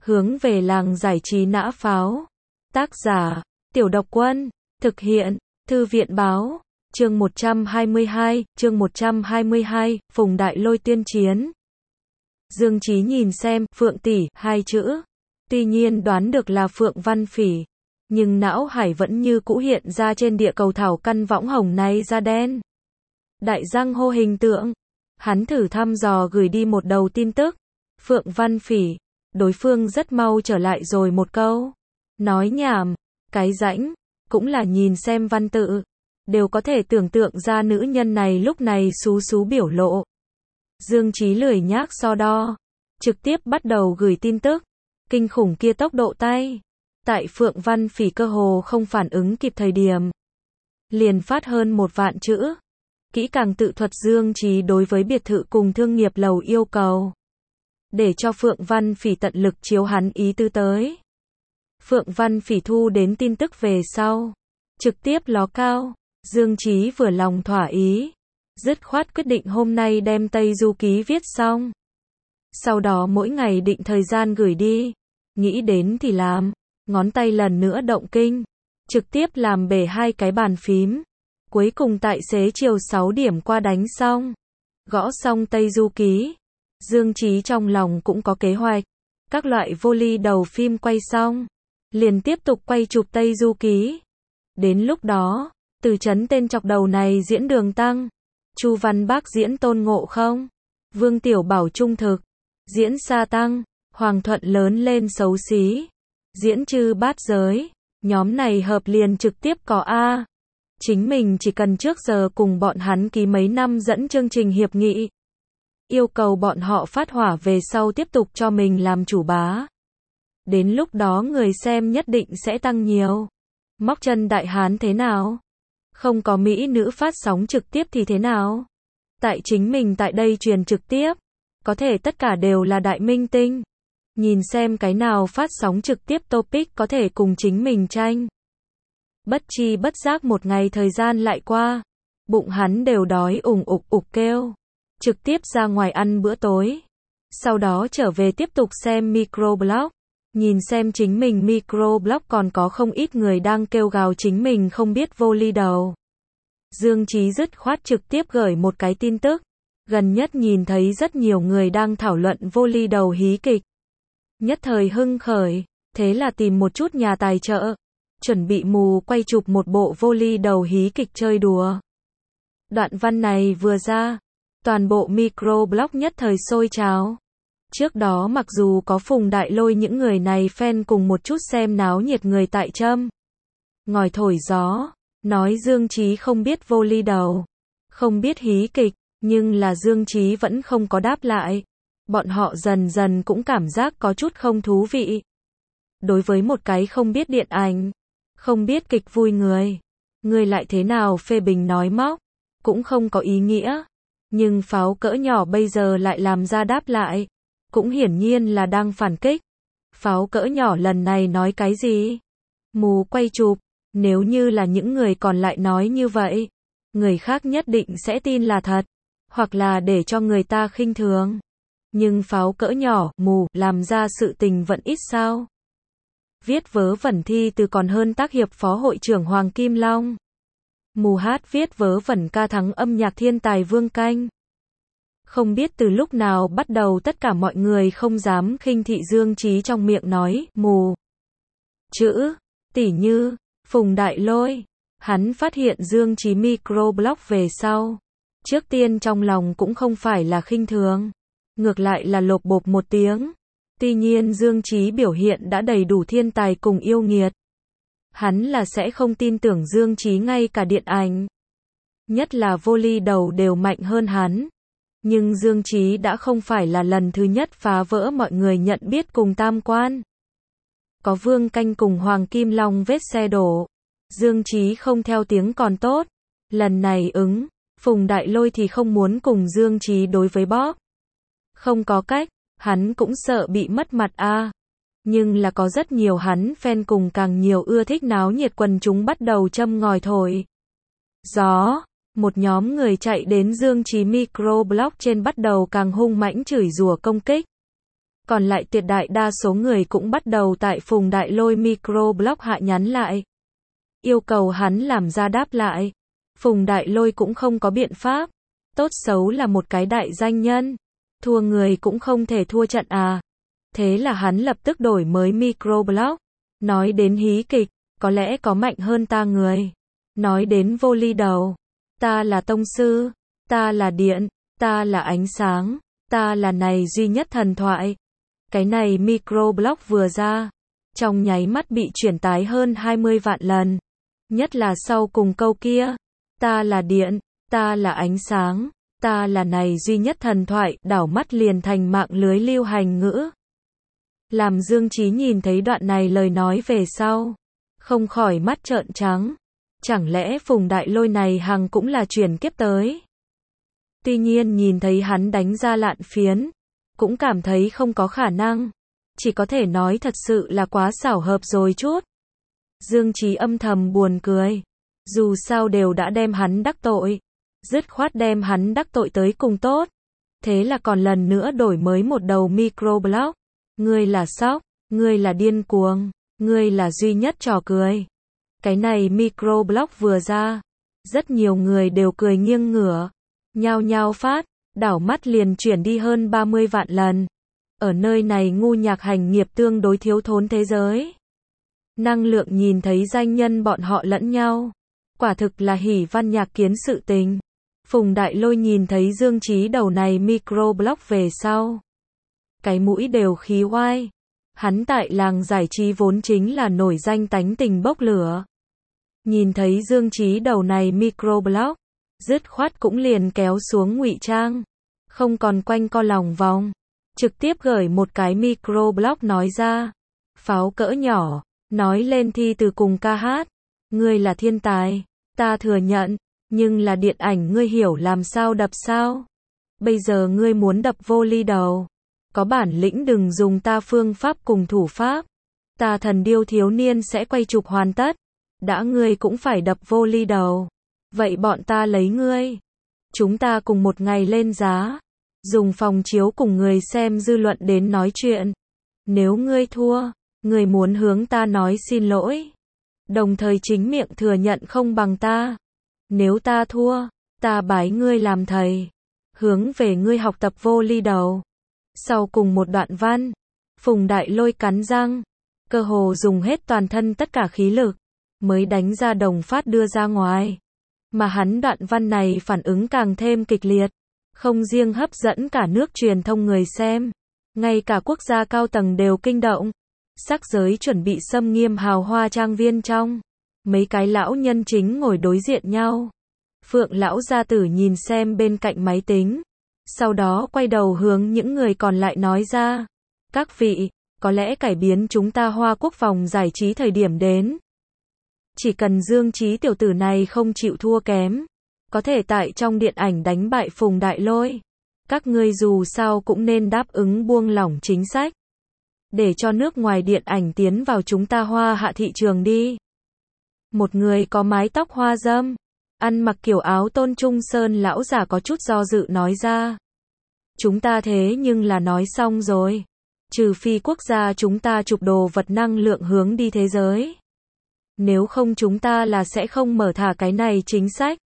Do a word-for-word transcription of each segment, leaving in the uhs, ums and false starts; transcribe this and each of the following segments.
Hướng về làng giải trí nã pháo. Tác giả, Tiểu Độc Quân. Thực hiện, Thư viện Báo. Chương một trăm hai mươi hai, chương một trăm hai mươi hai, Phùng Đại Lôi tiên chiến. Dương Chí nhìn xem, Phượng tỷ, hai chữ. Tuy nhiên đoán được là Phượng Văn Phỉ. Nhưng não hải vẫn như cũ hiện ra trên địa cầu thảo căn võng hồng này da đen. Đại răng hô hình tượng. Hắn thử thăm dò gửi đi một đầu tin tức. Phượng Văn Phỉ. Đối phương rất mau trở lại rồi một câu. Nói nhảm. Cái rãnh. Cũng là nhìn xem văn tự. Đều có thể tưởng tượng ra nữ nhân này lúc này xú xú biểu lộ. Dương Chí lười nhác so đo. Trực tiếp bắt đầu gửi tin tức. Kinh khủng kia tốc độ tay. Tại Phượng Văn Phỉ cơ hồ không phản ứng kịp thời điểm. Liền phát hơn một vạn chữ. Kỹ càng tự thuật Dương Chí đối với biệt thự cùng thương nghiệp lầu yêu cầu. Để cho Phượng Văn Phỉ tận lực chiếu hắn ý tư tới. Phượng Văn Phỉ thu đến tin tức về sau. Trực tiếp ló cao. Dương Chí vừa lòng thỏa ý. Dứt khoát quyết định hôm nay đem Tây Du Ký viết xong. Sau đó mỗi ngày định thời gian gửi đi. Nghĩ đến thì làm. Ngón tay lần nữa động kinh. Trực tiếp làm bể hai cái bàn phím. Cuối cùng tại xế chiều sáu điểm qua đánh xong. Gõ xong Tây Du Ký. Dương Chí trong lòng cũng có kế hoạch. Các loại vô ly đầu phim quay xong. Liền tiếp tục quay chụp Tây Du Ký. Đến lúc đó, Từ Chấn tên chọc đầu này diễn Đường Tăng. Chu Văn Bác diễn Tôn Ngộ Không. Vương Tiểu Bảo trung thực. Diễn Sa Tăng. Hoàng Thuận lớn lên xấu xí. Diễn Chư Bát Giới. Nhóm này hợp liền trực tiếp có A. Chính mình chỉ cần trước giờ cùng bọn hắn ký mấy năm dẫn chương trình hiệp nghị. Yêu cầu bọn họ phát hỏa về sau tiếp tục cho mình làm chủ bá. Đến lúc đó người xem nhất định sẽ tăng nhiều. Móc chân đại hán thế nào? Không có mỹ nữ phát sóng trực tiếp thì thế nào? Tại chính mình tại đây truyền trực tiếp. Có thể tất cả đều là đại minh tinh. Nhìn xem cái nào phát sóng trực tiếp topic có thể cùng chính mình tranh. Bất chi bất giác một ngày thời gian lại qua. Bụng hắn đều đói ủng ục ục kêu. Trực tiếp ra ngoài ăn bữa tối. Sau đó trở về tiếp tục xem microblog. Nhìn xem chính mình microblog còn có không ít người đang kêu gào chính mình không biết vô ly đầu. Dương Chí dứt khoát trực tiếp gửi một cái tin tức. Gần nhất nhìn thấy rất nhiều người đang thảo luận vô ly đầu hí kịch. Nhất thời hưng khởi, thế là tìm một chút nhà tài trợ. Chuẩn bị mù quay chụp một bộ vô ly đầu hí kịch chơi đùa. Đoạn văn này vừa ra. Toàn bộ microblog nhất thời sôi trào. Trước đó mặc dù có Phùng Đại Lôi những người này fan cùng một chút xem náo nhiệt người tại châm. Ngòi thổi gió, nói Dương Chí không biết vô ly đầu, không biết hí kịch, nhưng là Dương Chí vẫn không có đáp lại. Bọn họ dần dần cũng cảm giác có chút không thú vị. Đối với một cái không biết điện ảnh, không biết kịch vui người, người lại thế nào phê bình nói móc, cũng không có ý nghĩa. Nhưng pháo cỡ nhỏ bây giờ lại làm ra đáp lại. Cũng hiển nhiên là đang phản kích. Pháo cỡ nhỏ lần này nói cái gì? Mù quay chụp. Nếu như là những người còn lại nói như vậy, người khác nhất định sẽ tin là thật. Hoặc là để cho người ta khinh thường. Nhưng pháo cỡ nhỏ, mù, làm ra sự tình vẫn ít sao? Viết vớ vẩn thi từ còn hơn tác hiệp phó hội trưởng Hoàng Kim Long. Mù hát viết vớ vẩn ca thắng âm nhạc thiên tài Vương Canh. Không biết từ lúc nào bắt đầu tất cả mọi người không dám khinh thị Dương Chí trong miệng nói, mù. Chữ, tỉ như, Phùng Đại Lôi. Hắn phát hiện Dương Chí microblog về sau. Trước tiên trong lòng cũng không phải là khinh thường. Ngược lại là lộp bộp một tiếng. Tuy nhiên Dương Chí biểu hiện đã đầy đủ thiên tài cùng yêu nghiệt. Hắn là sẽ không tin tưởng Dương Chí ngay cả điện ảnh. Nhất là vô ly đầu đều mạnh hơn hắn. Nhưng Dương Chí đã không phải là lần thứ nhất phá vỡ mọi người nhận biết cùng tam quan. Có Vương Canh cùng Hoàng Kim Long vết xe đổ. Dương Chí không theo tiếng còn tốt. Lần này ứng, Phùng Đại Lôi thì không muốn cùng Dương Chí đối với bóp. Không có cách, hắn cũng sợ bị mất mặt a. À. Nhưng là có rất nhiều hắn fan cùng càng nhiều ưa thích náo nhiệt quần chúng bắt đầu châm ngòi thổi gió. Một nhóm người chạy đến Dương Chí microblog trên bắt đầu càng hung mãnh chửi rủa công kích. Còn lại tuyệt đại đa số người cũng bắt đầu tại Phùng Đại Lôi microblog hạ nhắn lại. Yêu cầu hắn làm ra đáp lại. Phùng Đại Lôi cũng không có biện pháp. Tốt xấu là một cái đại danh nhân. Thua người cũng không thể thua trận à. Thế là hắn lập tức đổi mới microblog. Nói đến hí kịch, có lẽ có mạnh hơn ta người. Nói đến vô ly đầu, ta là tông sư, ta là điện, ta là ánh sáng, ta là này duy nhất thần thoại. Cái này microblog vừa ra, trong nháy mắt bị chuyển tái hơn hai mươi vạn lần. Nhất là sau cùng câu kia, ta là điện, ta là ánh sáng, ta là này duy nhất thần thoại, đảo mắt liền thành mạng lưới lưu hành ngữ. Làm Dương Chí nhìn thấy đoạn này lời nói về sau, không khỏi mắt trợn trắng. Chẳng lẽ Phùng Đại Lôi này hằng cũng là chuyển kiếp tới? Tuy nhiên nhìn thấy hắn đánh ra lạn phiến, cũng cảm thấy không có khả năng. Chỉ có thể nói thật sự là quá xảo hợp rồi chút. Dương Chí âm thầm buồn cười. Dù sao đều đã đem hắn đắc tội. Dứt khoát đem hắn đắc tội tới cùng tốt. Thế là còn lần nữa đổi mới một đầu microblog. Ngươi là sóc, ngươi là điên cuồng, ngươi là duy nhất trò cười. Cái này microblog vừa ra, rất nhiều người đều cười nghiêng ngửa, nhao nhao phát, đảo mắt liền chuyển đi hơn ba mươi vạn lần. Ở nơi này ngu nhạc hành nghiệp tương đối thiếu thốn thế giới. Năng lượng nhìn thấy danh nhân bọn họ lẫn nhau. Quả thực là hỉ văn nhạc kiến sự tình. Phùng Đại Lôi nhìn thấy Dương Chí đầu này microblog về sau. Cái mũi đều khí oai. Hắn tại làng giải trí vốn chính là nổi danh tánh tình bốc lửa. Nhìn thấy Dương Chí đầu này microblog, dứt khoát cũng liền kéo xuống ngụy trang. Không còn quanh co lòng vòng. Trực tiếp gửi một cái microblog nói ra. Pháo cỡ nhỏ, nói lên thi từ cùng ca hát. Ngươi là thiên tài, ta thừa nhận, nhưng là điện ảnh ngươi hiểu làm sao đập sao? Bây giờ ngươi muốn đập vô ly đầu. Có bản lĩnh đừng dùng ta phương pháp cùng thủ pháp. Ta thần điêu thiếu niên sẽ quay chụp hoàn tất. Đã ngươi cũng phải đập vô ly đầu. Vậy bọn ta lấy ngươi. Chúng ta cùng một ngày lên giá. Dùng phòng chiếu cùng người xem dư luận đến nói chuyện. Nếu ngươi thua, ngươi muốn hướng ta nói xin lỗi. Đồng thời chính miệng thừa nhận không bằng ta. Nếu ta thua, ta bái ngươi làm thầy. Hướng về ngươi học tập vô ly đầu. Sau cùng một đoạn văn, Phùng Đại Lôi cắn răng, cơ hồ dùng hết toàn thân tất cả khí lực, mới đánh ra đồng phát đưa ra ngoài. Mà hắn đoạn văn này phản ứng càng thêm kịch liệt, không riêng hấp dẫn cả nước truyền thông người xem, ngay cả quốc gia cao tầng đều kinh động. Sắc giới chuẩn bị xâm nghiêm hào hoa trang viên trong, mấy cái lão nhân chính ngồi đối diện nhau. Phượng lão gia tử nhìn xem bên cạnh máy tính, sau đó quay đầu hướng những người còn lại nói ra. Các vị, có lẽ cải biến chúng ta Hoa Quốc vòng giải trí thời điểm đến. Chỉ cần Dương Chí tiểu tử này không chịu thua kém, có thể tại trong điện ảnh đánh bại Phùng Đại Lôi. Các ngươi dù sao cũng nên đáp ứng buông lỏng chính sách. Để cho nước ngoài điện ảnh tiến vào chúng ta Hoa Hạ thị trường đi. Một người có mái tóc hoa râm, ăn mặc kiểu áo Tôn Trung Sơn lão giả có chút do dự nói ra. Chúng ta thế nhưng là nói xong rồi. Trừ phi quốc gia chúng ta chụp đồ vật năng lượng hướng đi thế giới. Nếu không chúng ta là sẽ không mở thả cái này chính sách.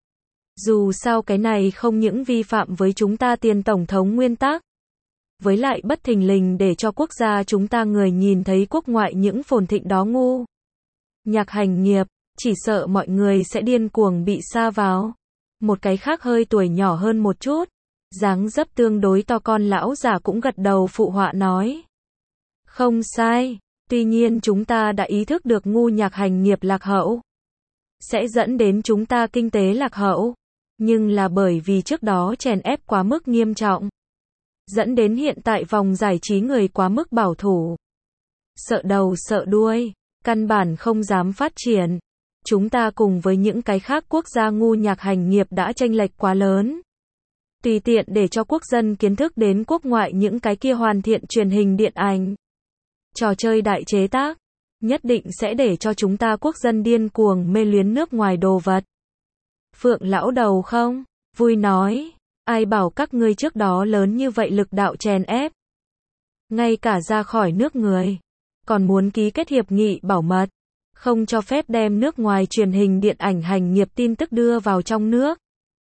Dù sao cái này không những vi phạm với chúng ta tiền tổng thống nguyên tắc. Với lại bất thình lình để cho quốc gia chúng ta người nhìn thấy quốc ngoại những phồn thịnh đó ngu. Nhạc hành nghiệp, chỉ sợ mọi người sẽ điên cuồng bị sa vào. Một cái khác hơi tuổi nhỏ hơn một chút, dáng dấp tương đối to con lão già cũng gật đầu phụ họa nói. Không sai, tuy nhiên chúng ta đã ý thức được ngu nhạc hành nghiệp lạc hậu. Sẽ dẫn đến chúng ta kinh tế lạc hậu. Nhưng là bởi vì trước đó chèn ép quá mức nghiêm trọng. Dẫn đến hiện tại vòng giải trí người quá mức bảo thủ. Sợ đầu sợ đuôi, căn bản không dám phát triển. Chúng ta cùng với những cái khác quốc gia ngu nhạc hành nghiệp đã chênh lệch quá lớn. Tùy tiện để cho quốc dân kiến thức đến quốc ngoại những cái kia hoàn thiện truyền hình điện ảnh. Trò chơi đại chế tác, nhất định sẽ để cho chúng ta quốc dân điên cuồng mê luyến nước ngoài đồ vật. Phượng lão đầu không, vui nói, ai bảo các ngươi trước đó lớn như vậy lực đạo chèn ép. ngay cả ra khỏi nước người. Còn muốn ký kết hiệp nghị bảo mật, không cho phép đem nước ngoài truyền hình điện ảnh hành nghiệp tin tức đưa vào trong nước.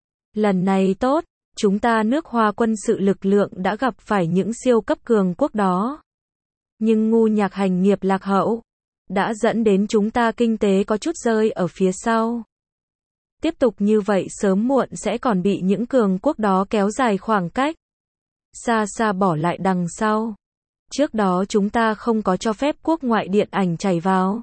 Lần này tốt, chúng ta nước Hoa quân sự lực lượng đã gặp phải những siêu cấp cường quốc đó. Nhưng ngu nhạc hành nghiệp lạc hậu, đã dẫn đến chúng ta kinh tế có chút rơi ở phía sau. Tiếp tục như vậy sớm muộn sẽ còn bị những cường quốc đó kéo dài khoảng cách, xa xa bỏ lại đằng sau. Trước đó chúng ta không có cho phép quốc ngoại điện ảnh chảy vào,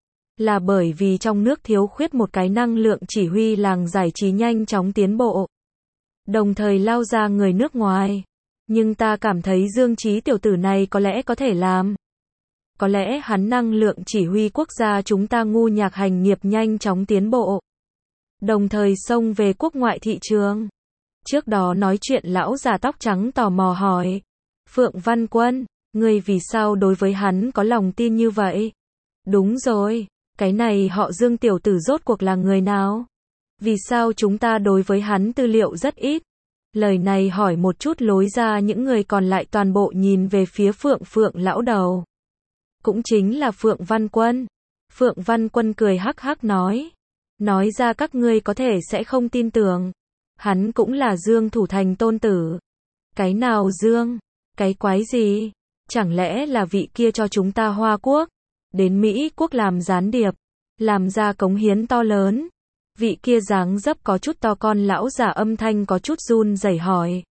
là bởi vì trong nước thiếu khuyết một cái năng lượng chỉ huy làng giải trí nhanh chóng tiến bộ, đồng thời lao ra người nước ngoài. Nhưng ta cảm thấy Dương Chí tiểu tử này có lẽ có thể làm. Có lẽ hắn năng lượng chỉ huy quốc gia chúng ta ngu nhạc hành nghiệp nhanh chóng tiến bộ, đồng thời xông về quốc ngoại thị trường. Trước đó nói chuyện lão già tóc trắng tò mò hỏi, Phượng Văn Quân, ngươi vì sao đối với hắn có lòng tin như vậy? Đúng rồi, cái này họ Dương tiểu tử rốt cuộc là người nào? Vì sao chúng ta đối với hắn tư liệu rất ít? Lời này hỏi một chút lối ra những người còn lại toàn bộ nhìn về phía Phượng Phượng lão đầu. Cũng chính là Phượng Văn Quân. Phượng Văn Quân cười hắc hắc nói. Nói ra các ngươi có thể sẽ không tin tưởng. Hắn cũng là Dương Thủ Thành tôn tử. Cái nào Dương? Cái quái gì? Chẳng lẽ là vị kia cho chúng ta Hoa Quốc đến Mỹ Quốc làm gián điệp, làm ra cống hiến to lớn? Vị kia dáng dấp có chút to con lão già âm thanh có chút run rẩy hỏi.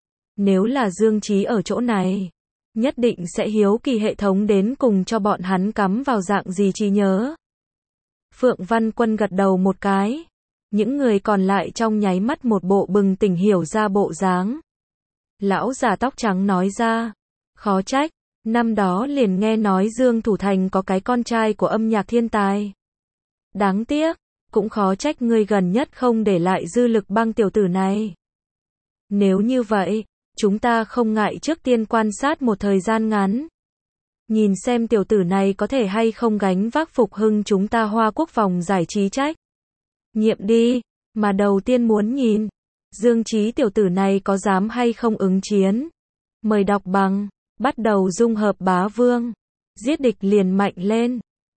Nếu là Dương Chí ở chỗ này, nhất định sẽ hiếu kỳ hệ thống đến cùng cho bọn hắn cắm vào dạng gì trí nhớ. Phượng Văn Quân gật đầu một cái. Những người còn lại trong nháy mắt một bộ bừng tỉnh hiểu ra bộ dáng. Lão già tóc trắng nói ra, khó trách, năm đó liền nghe nói Dương Thủ Thành có cái con trai của âm nhạc thiên tài. Đáng tiếc, cũng khó trách ngươi gần nhất không để lại dư lực băng tiểu tử này. Nếu như vậy, chúng ta không ngại trước tiên quan sát một thời gian ngắn. Nhìn xem tiểu tử này có thể hay không gánh vác phục hưng chúng ta Hoa Quốc phòng giải trí trách nhiệm đi, mà đầu tiên muốn nhìn, Dương Chí tiểu tử này có dám hay không ứng chiến. Mời đọc bằng, bắt đầu dung hợp bá vương, giết địch liền mạnh lên.